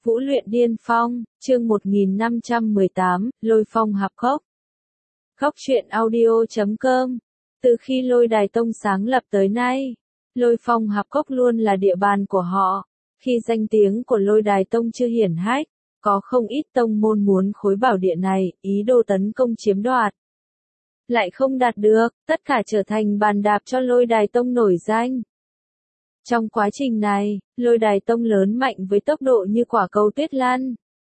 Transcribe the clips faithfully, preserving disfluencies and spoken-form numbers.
Vũ luyện điên phong, chương một nghìn năm trăm mười tám, Lôi Phong Hạp Cốc. Cốc truyện audio chấm com. Từ khi Lôi Đài Tông sáng lập tới nay, Lôi Phong Hạp Cốc luôn là địa bàn của họ. Khi danh tiếng của Lôi Đài Tông chưa hiển hách, có không ít tông môn muốn khối bảo địa này, ý đồ tấn công chiếm đoạt. Lại không đạt được, tất cả trở thành bàn đạp cho Lôi Đài Tông nổi danh. Trong quá trình này, Lôi Đài Tông lớn mạnh với tốc độ như quả cầu tuyết lăn.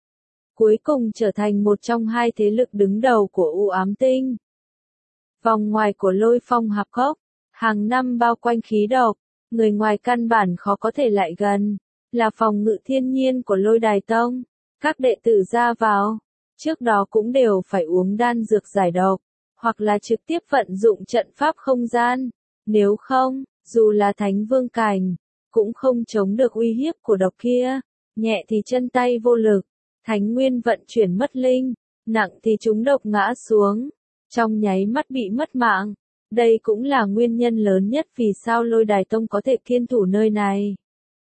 Cuối cùng trở thành một trong hai thế lực đứng đầu của U Ám Tinh. Vòng ngoài của Lôi Phong Hạp Cốc, hàng năm bao quanh khí độc, người ngoài căn bản khó có thể lại gần, là phòng ngự thiên nhiên của Lôi Đài Tông. Các đệ tử ra vào, trước đó cũng đều phải uống đan dược giải độc, hoặc là trực tiếp vận dụng trận pháp không gian, nếu không, dù là Thánh Vương Cảnh, cũng không chống được uy hiếp của độc kia, nhẹ thì chân tay vô lực, Thánh Nguyên vận chuyển mất linh, nặng thì chúng độc ngã xuống, trong nháy mắt bị mất mạng. Đây cũng là nguyên nhân lớn nhất vì sao Lôi Đài Tông có thể kiên thủ nơi này.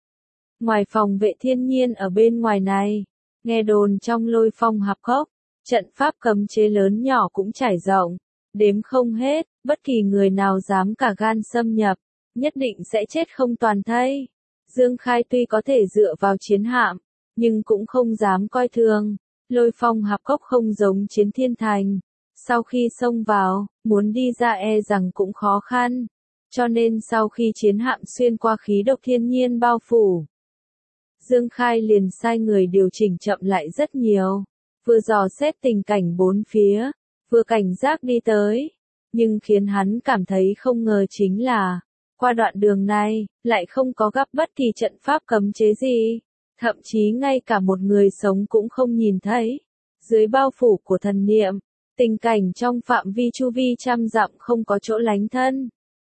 Ngoài phòng vệ thiên nhiên ở bên ngoài này, nghe đồn trong Lôi Phong Hạp Cốc, trận pháp cấm chế lớn nhỏ cũng trải rộng, đếm không hết, bất kỳ người nào dám cả gan xâm nhập, nhất định sẽ chết không toàn thây. Dương Khai tuy có thể dựa vào chiến hạm, nhưng cũng không dám coi thường. Lôi Phong Hạp Cốc không giống Chiến Thiên Thành, sau khi xông vào, muốn đi ra e rằng cũng khó khăn, cho nên sau khi chiến hạm xuyên qua khí độc thiên nhiên bao phủ, Dương Khai liền sai người điều chỉnh chậm lại rất nhiều, vừa dò xét tình cảnh bốn phía, vừa cảnh giác đi tới, nhưng khiến hắn cảm thấy không ngờ chính là, qua đoạn đường này, lại không có gặp bất kỳ trận pháp cấm chế gì, thậm chí ngay cả một người sống cũng không nhìn thấy. Dưới bao phủ của thần niệm, tình cảnh trong phạm vi chu vi trăm dặm không có chỗ lánh thân.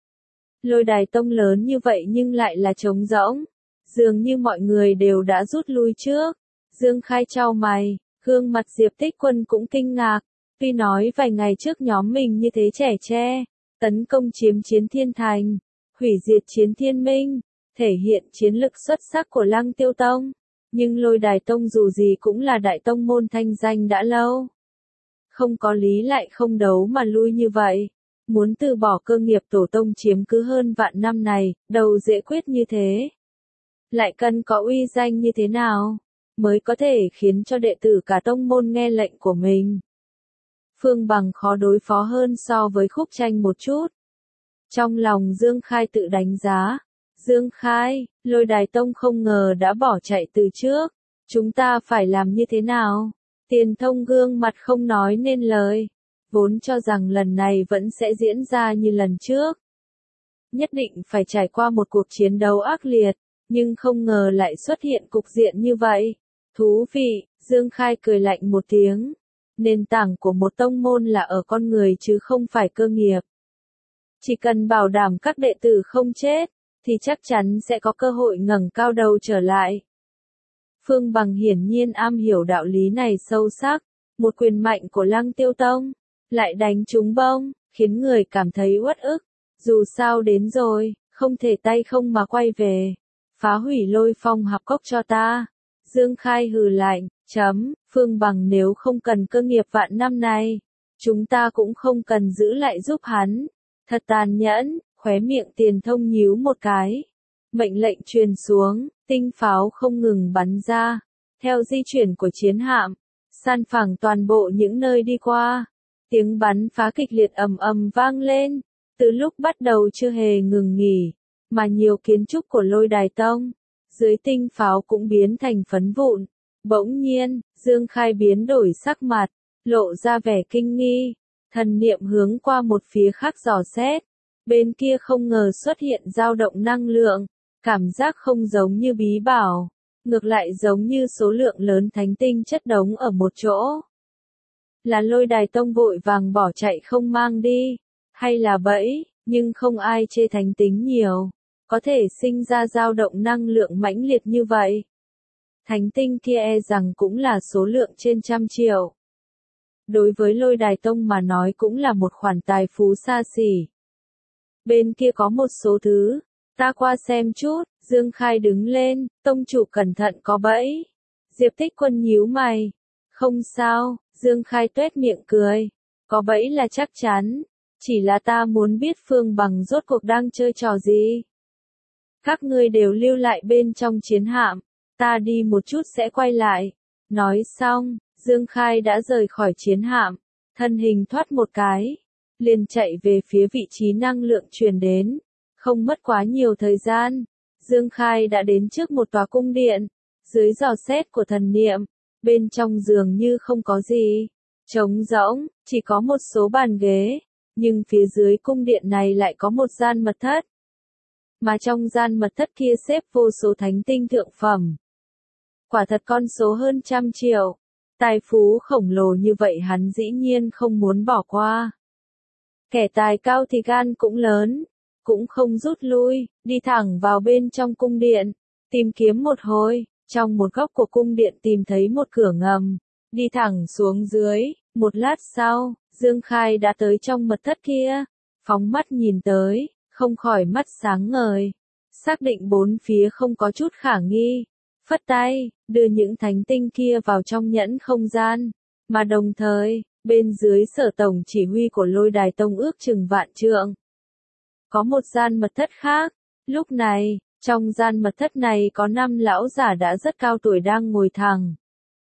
Lôi Đài Tông lớn như vậy nhưng lại là trống rỗng, dường như mọi người đều đã rút lui trước. Dương Khai chau mày, gương mặt Diệp Tích Quân cũng kinh ngạc, tuy nói vài ngày trước nhóm mình như thế trẻ tre, tấn công chiếm Chiến Thiên Thành, hủy diệt Chiến Thiên Minh, thể hiện chiến lực xuất sắc của Lăng Tiêu Tông, nhưng Lôi Đài Tông dù gì cũng là đại tông môn thanh danh đã lâu. Không có lý lại không đấu mà lui như vậy, muốn từ bỏ cơ nghiệp tổ tông chiếm cứ hơn vạn năm này, đâu dễ quyết như thế. Lại cần có uy danh như thế nào, mới có thể khiến cho đệ tử cả tông môn nghe lệnh của mình. Phương Bằng khó đối phó hơn so với Khúc Tranh một chút. Trong lòng Dương Khai tự đánh giá, Dương Khai, Lôi Đài Tông không ngờ đã bỏ chạy từ trước, chúng ta phải làm như thế nào? Tiền Thông gương mặt không nói nên lời, vốn cho rằng lần này vẫn sẽ diễn ra như lần trước. Nhất định phải trải qua một cuộc chiến đấu ác liệt, nhưng không ngờ lại xuất hiện cục diện như vậy. Thú vị, Dương Khai cười lạnh một tiếng. Nền tảng của một tông môn là ở con người chứ không phải cơ nghiệp. Chỉ cần bảo đảm các đệ tử không chết, thì chắc chắn sẽ có cơ hội ngẩng cao đầu trở lại. Phương Bằng hiển nhiên am hiểu đạo lý này sâu sắc, một quyền mạnh của Lăng Tiêu Tông, lại đánh trúng bông, khiến người cảm thấy uất ức. Dù sao đến rồi, không thể tay không mà quay về. Phá hủy Lôi Phong Hạp Cốc cho ta. Dương Khai hừ lạnh, chấm, Phương Bằng nếu không cần cơ nghiệp vạn năm này, chúng ta cũng không cần giữ lại giúp hắn. Thật tàn nhẫn, khóe miệng Tiền Thông nhíu một cái. Mệnh lệnh truyền xuống, tinh pháo không ngừng bắn ra, theo di chuyển của chiến hạm, san phẳng toàn bộ những nơi đi qua. Tiếng bắn phá kịch liệt ầm ầm vang lên, từ lúc bắt đầu chưa hề ngừng nghỉ, mà nhiều kiến trúc của Lôi Đài Tông, dưới tinh pháo cũng biến thành phấn vụn. Bỗng nhiên, Dương Khai biến đổi sắc mặt, lộ ra vẻ kinh nghi, thần niệm hướng qua một phía khác dò xét, bên kia không ngờ xuất hiện dao động năng lượng, cảm giác không giống như bí bảo, ngược lại giống như số lượng lớn thánh tinh chất đống ở một chỗ. Là Lôi Đài Tông vội vàng bỏ chạy không mang đi, hay là bẫy, nhưng không ai chê thánh tính nhiều, có thể sinh ra dao động năng lượng mãnh liệt như vậy. Thánh tinh kia e rằng cũng là số lượng trên trăm triệu. Đối với Lôi Đài Tông mà nói cũng là một khoản tài phú xa xỉ. Bên kia có một số thứ, ta qua xem chút. Dương Khai đứng lên, tông chủ cẩn thận có bẫy. Diệp Tích Quân nhíu mày. Không sao, Dương Khai tuét miệng cười. Có bẫy là chắc chắn. Chỉ là ta muốn biết Phương Bằng rốt cuộc đang chơi trò gì. Các ngươi đều lưu lại bên trong chiến hạm. Ta đi một chút sẽ quay lại. Nói xong, Dương Khai đã rời khỏi chiến hạm. Thân hình thoát một cái. Liền chạy về phía vị trí năng lượng truyền đến. Không mất quá nhiều thời gian. Dương Khai đã đến trước một tòa cung điện. Dưới dò xét của thần niệm. Bên trong dường như không có gì. Trống rỗng, chỉ có một số bàn ghế. Nhưng phía dưới cung điện này lại có một gian mật thất. Mà trong gian mật thất kia xếp vô số thánh tinh thượng phẩm. Quả thật con số hơn trăm triệu. Tài phú khổng lồ như vậy hắn dĩ nhiên không muốn bỏ qua. Kẻ tài cao thì gan cũng lớn. Cũng không rút lui, đi thẳng vào bên trong cung điện. Tìm kiếm một hồi, trong một góc của cung điện tìm thấy một cửa ngầm. Đi thẳng xuống dưới, một lát sau, Dương Khai đã tới trong mật thất kia. Phóng mắt nhìn tới, không khỏi mắt sáng ngời. Xác định bốn phía không có chút khả nghi. Phất tay, đưa những thánh tinh kia vào trong nhẫn không gian. Mà đồng thời, bên dưới sở tổng chỉ huy của Lôi Đài Tông ước chừng vạn trượng. Có một gian mật thất khác. Lúc này, trong gian mật thất này có năm lão giả đã rất cao tuổi đang ngồi thẳng.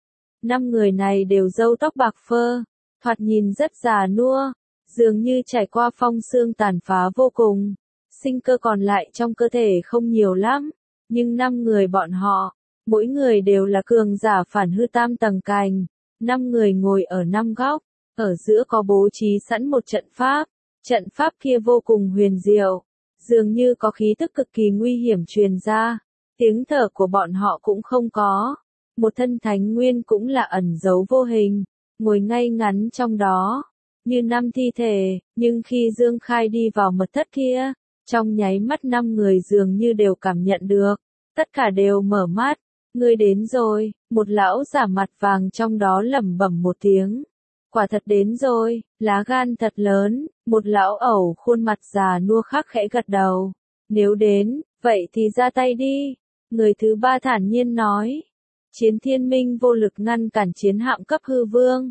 Năm người này đều râu tóc bạc phơ, thoạt nhìn rất già nua, dường như trải qua phong xương tàn phá vô cùng. Sinh cơ còn lại trong cơ thể không nhiều lắm, nhưng năm người bọn họ, mỗi người đều là cường giả phản hư tam tầng cành. Năm người ngồi ở năm góc, ở giữa có bố trí sẵn một trận pháp. Trận pháp kia vô cùng huyền diệu, dường như có khí tức cực kỳ nguy hiểm truyền ra. Tiếng thở của bọn họ cũng không có. Một thân thánh nguyên cũng là ẩn giấu vô hình, ngồi ngay ngắn trong đó, như năm thi thể. Nhưng khi Dương Khai đi vào mật thất kia, trong nháy mắt năm người dường như đều cảm nhận được. Tất cả đều mở mắt. Ngươi đến rồi, một lão giả mặt vàng trong đó lẩm bẩm một tiếng. Quả thật đến rồi, lá gan thật lớn, một lão ẩu khuôn mặt già nua khác khẽ gật đầu. Nếu đến, vậy thì ra tay đi. Người thứ ba thản nhiên nói. Chiến Thiên Minh vô lực ngăn cản chiến hạm cấp hư vương.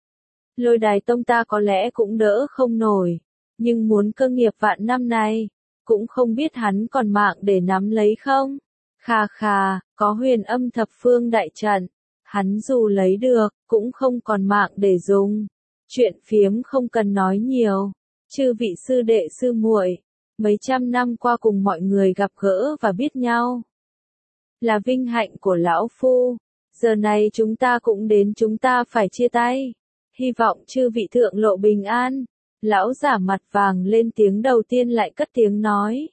Lôi Đài Tông ta có lẽ cũng đỡ không nổi, nhưng muốn cơ nghiệp vạn năm này, cũng không biết hắn còn mạng để nắm lấy không. Khà khà, có huyền âm thập phương đại trận. Hắn dù lấy được, cũng không còn mạng để dùng. Chuyện phiếm không cần nói nhiều. Chư vị sư đệ sư muội, mấy trăm năm qua cùng mọi người gặp gỡ và biết nhau. Là vinh hạnh của lão phu. Giờ này chúng ta cũng đến chúng ta phải chia tay. Hy vọng chư vị thượng lộ bình an. Lão giả mặt vàng lên tiếng đầu tiên lại cất tiếng nói.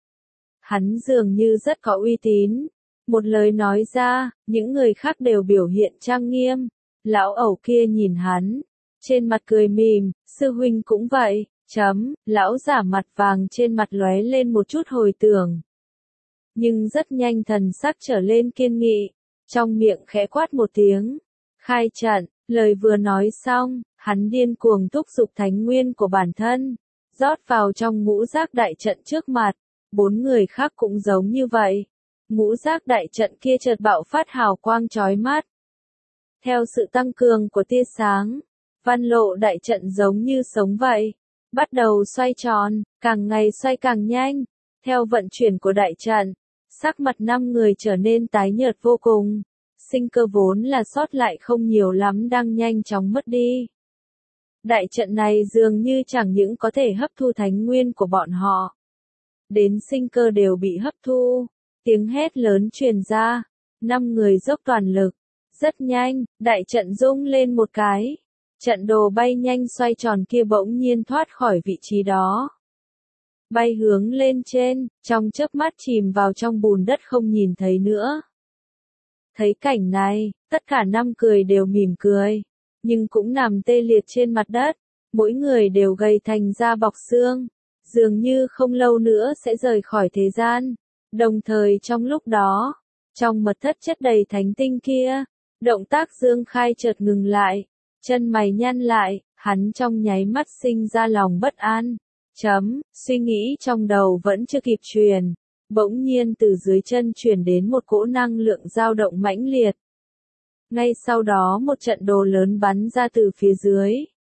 Hắn dường như rất có uy tín. Một lời nói ra, những người khác đều biểu hiện trang nghiêm. Lão ẩu kia nhìn hắn, trên mặt cười mỉm, sư huynh cũng vậy, chấm, lão giả mặt vàng trên mặt lóe lên một chút hồi tưởng. Nhưng rất nhanh thần sắc trở lên kiên nghị, trong miệng khẽ quát một tiếng. Khai trận, lời vừa nói xong, hắn điên cuồng thúc giục thánh nguyên của bản thân, rót vào trong ngũ giác đại trận trước mặt. Bốn người khác cũng giống như vậy. Ngũ giác đại trận kia chợt bạo phát hào quang chói mắt. Theo sự tăng cường của tia sáng, văn lộ đại trận giống như sống vậy. Bắt đầu xoay tròn, càng ngày xoay càng nhanh. Theo vận chuyển của đại trận, sắc mặt năm người trở nên tái nhợt vô cùng. Sinh cơ vốn là sót lại không nhiều lắm đang nhanh chóng mất đi. Đại trận này dường như chẳng những có thể hấp thu thánh nguyên của bọn họ. Đến sinh cơ đều bị hấp thu. Tiếng hét lớn truyền ra. Năm người dốc toàn lực. Rất nhanh, đại trận rung lên một cái. Trận đồ bay nhanh xoay tròn kia bỗng nhiên thoát khỏi vị trí đó. Bay hướng lên trên, trong chớp mắt chìm vào trong bùn đất không nhìn thấy nữa. Thấy cảnh này, tất cả năm người đều mỉm cười. Nhưng cũng nằm tê liệt trên mặt đất. Mỗi người đều gầy thành da bọc xương. Dường như không lâu nữa sẽ rời khỏi thế gian. Đồng thời trong lúc đó, trong mật thất chất đầy thánh tinh kia, động tác Dương Khai chợt ngừng lại, chân mày nhăn lại, hắn trong nháy mắt sinh ra lòng bất an. Chấm, suy nghĩ trong đầu vẫn chưa kịp truyền, bỗng nhiên từ dưới chân truyền đến một cỗ năng lượng dao động mãnh liệt. Ngay sau đó một trận đồ lớn bắn ra từ phía dưới,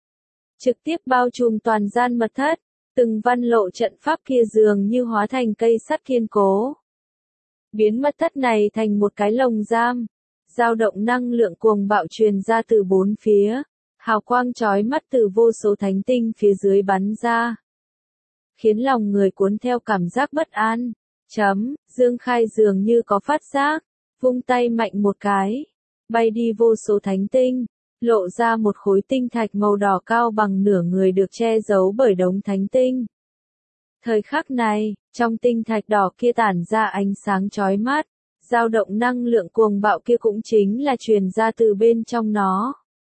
trực tiếp bao trùm toàn gian mật thất, từng văn lộ trận pháp kia dường như hóa thành cây sắt kiên cố. Biến mật thất này thành một cái lồng giam, dao động năng lượng cuồng bạo truyền ra từ bốn phía, hào quang chói mắt từ vô số thánh tinh phía dưới bắn ra, khiến lòng người cuốn theo cảm giác bất an. Chấm, Dương Khai dường như có phát giác, vung tay mạnh một cái, bay đi vô số thánh tinh, lộ ra một khối tinh thạch màu đỏ cao bằng nửa người được che giấu bởi đống thánh tinh. Thời khắc này, trong tinh thạch đỏ kia tản ra ánh sáng chói mắt, dao động năng lượng cuồng bạo kia cũng chính là truyền ra từ bên trong nó.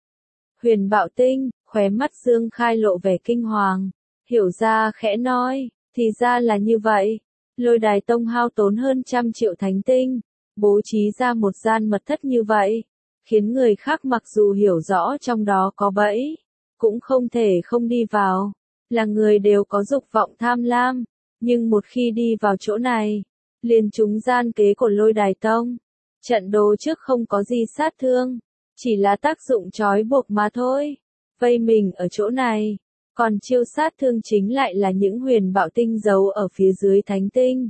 Huyền Bạo Tinh, khóe mắt Dương Khai lộ vẻ kinh hoàng, hiểu ra khẽ nói, thì ra là như vậy. Lôi Đài Tông hao tốn hơn trăm triệu thánh tinh, bố trí ra một gian mật thất như vậy, khiến người khác mặc dù hiểu rõ trong đó có bẫy, cũng không thể không đi vào. Là người đều có dục vọng tham lam, nhưng một khi đi vào chỗ này, liền trúng gian kế của Lôi Đài Tông. Trận đồ trước không có gì sát thương, chỉ là tác dụng trói buộc mà thôi. Vây mình ở chỗ này, còn chiêu sát thương chính lại là những huyền bạo tinh giấu ở phía dưới thánh tinh.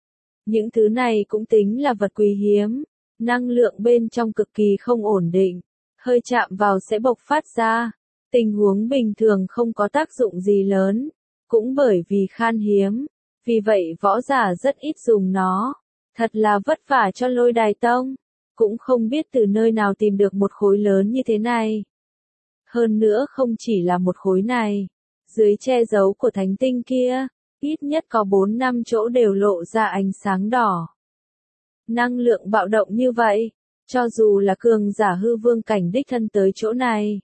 Những thứ này cũng tính là vật quý hiếm, năng lượng bên trong cực kỳ không ổn định, hơi chạm vào sẽ bộc phát ra. Tình huống bình thường không có tác dụng gì lớn, cũng bởi vì khan hiếm, vì vậy võ giả rất ít dùng nó. Thật là vất vả cho Lôi Đài Tông, cũng không biết từ nơi nào tìm được một khối lớn như thế này. Hơn nữa không chỉ là một khối này, dưới che giấu của thánh tinh kia, ít nhất có bốn năm chỗ đều lộ ra ánh sáng đỏ. Năng lượng bạo động như vậy, cho dù là cường giả hư vương cảnh đích thân tới chỗ này,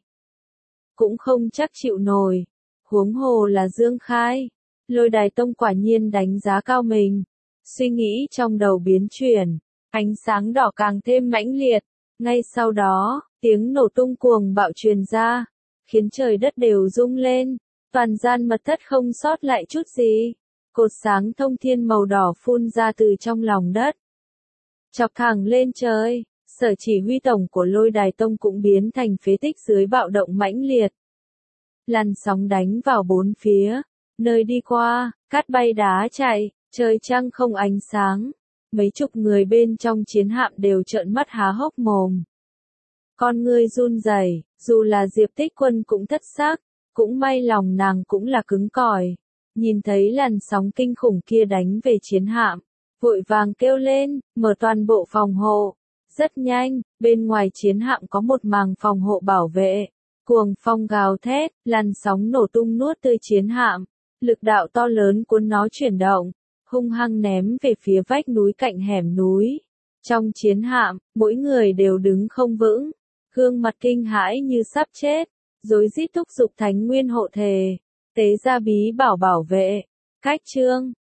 cũng không chắc chịu nổi, huống hồ là Dương Khai. Lôi Đài Tông quả nhiên đánh giá cao mình. Suy nghĩ trong đầu biến chuyển, ánh sáng đỏ càng thêm mãnh liệt, ngay sau đó, tiếng nổ tung cuồng bạo truyền ra, khiến trời đất đều rung lên, toàn gian mật thất không sót lại chút gì. Cột sáng thông thiên màu đỏ phun ra từ trong lòng đất, chọc thẳng lên trời. Sở chỉ huy tổng của Lôi Đài Tông cũng biến thành phế tích dưới bạo động mãnh liệt. Làn sóng đánh vào bốn phía, nơi đi qua, cát bay đá chạy, trời trăng không ánh sáng. Mấy chục người bên trong chiến hạm đều trợn mắt há hốc mồm. Con ngươi run rẩy, dù là Diệp Tích Quân cũng thất xác, cũng may lòng nàng cũng là cứng cỏi. Nhìn thấy làn sóng kinh khủng kia đánh về chiến hạm, vội vàng kêu lên, mở toàn bộ phòng hộ. Rất nhanh, bên ngoài chiến hạm có một màng phòng hộ bảo vệ. Cuồng phong gào thét, làn sóng nổ tung nuốt tươi chiến hạm. Lực đạo to lớn cuốn nó chuyển động, hung hăng ném về phía vách núi cạnh hẻm núi. Trong chiến hạm, mỗi người đều đứng không vững, gương mặt kinh hãi như sắp chết, rối rít thúc giục thánh nguyên hộ thể, tế ra bí bảo bảo vệ. Cách chương